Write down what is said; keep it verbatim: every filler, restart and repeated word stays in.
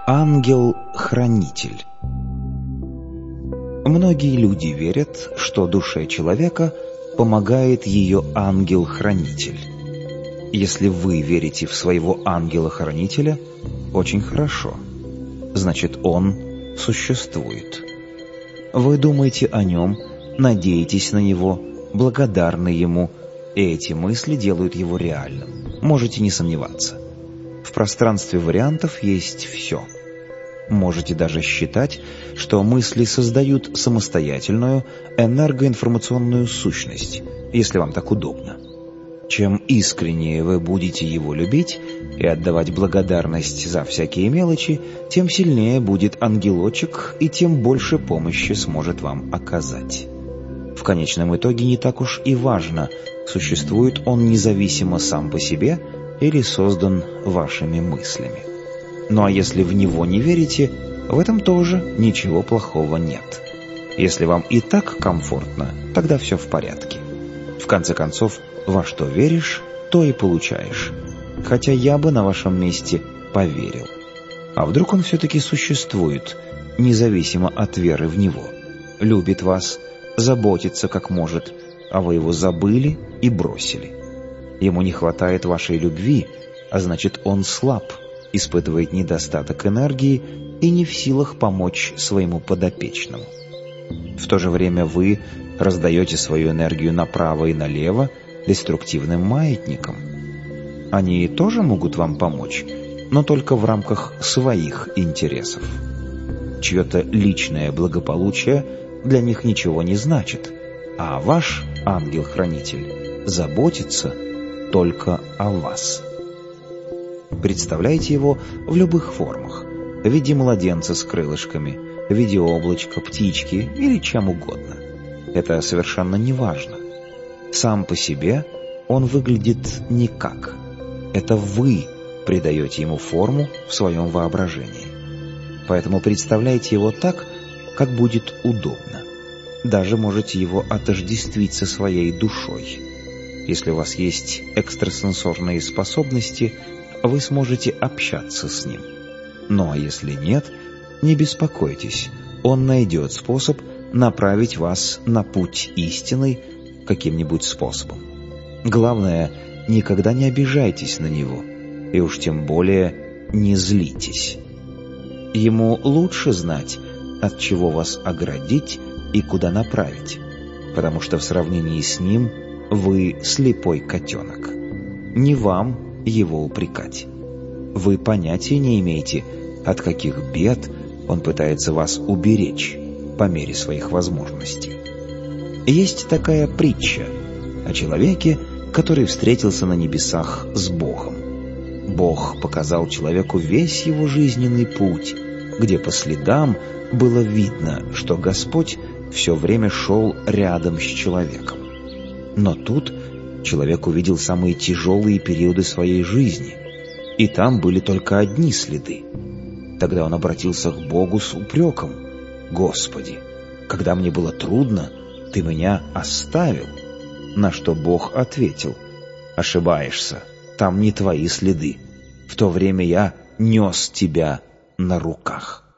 Ангел-хранитель. Многие люди верят, что душе человека помогает ее ангел-хранитель. Если вы верите в своего ангела-хранителя, очень хорошо. Значит, он существует. Вы думаете о нем, надеетесь на него, благодарны ему, и эти мысли делают его реальным. Можете не сомневаться. В пространстве вариантов есть все. Можете даже считать, что мысли создают самостоятельную энергоинформационную сущность, если вам так удобно. Чем искреннее вы будете его любить и отдавать благодарность за всякие мелочи, тем сильнее будет ангелочек и тем больше помощи сможет вам оказать. В конечном итоге не так уж и важно, существует он независимо сам по себе или создан вашими мыслями. Ну а если в него не верите, в этом тоже ничего плохого нет. Если вам и так комфортно, тогда все в порядке. В конце концов, во что веришь, то и получаешь. Хотя я бы на вашем месте поверил. А вдруг он все-таки существует, независимо от веры в него, любит вас, заботится как может, а вы его забыли и бросили. Ему не хватает вашей любви, а значит, он слаб, испытывает недостаток энергии и не в силах помочь своему подопечному. В то же время вы раздаете свою энергию направо и налево деструктивным маятникам. Они тоже могут вам помочь, но только в рамках своих интересов. Чье-то личное благополучие для них ничего не значит, а ваш ангел-хранитель заботится только о вас. Представляйте его в любых формах, в виде младенца с крылышками, в виде облачка, птички или чем угодно. Это совершенно не важно. Сам по себе он выглядит никак. Это вы придаете ему форму в своем воображении. Поэтому представляйте его так, как будет удобно. Даже можете его отождествить со своей душой. Если у вас есть экстрасенсорные способности, вы сможете общаться с ним. Ну а если нет, не беспокойтесь, он найдет способ направить вас на путь истинный каким-нибудь способом. Главное, никогда не обижайтесь на него, и уж тем более не злитесь. Ему лучше знать, от чего вас оградить и куда направить, потому что в сравнении с ним вы слепой котенок. Не вам его упрекать. Вы понятия не имеете, от каких бед он пытается вас уберечь по мере своих возможностей. Есть такая притча о человеке, который встретился на небесах с Богом. Бог показал человеку весь его жизненный путь, где по следам было видно, что Господь все время шел рядом с человеком. Но тут человек увидел самые тяжелые периоды своей жизни, и там были только одни следы. Тогда он обратился к Богу с упреком: «Господи, когда мне было трудно, Ты меня оставил». На что Бог ответил: «Ошибаешься, там не твои следы. В то время я нес тебя на руках».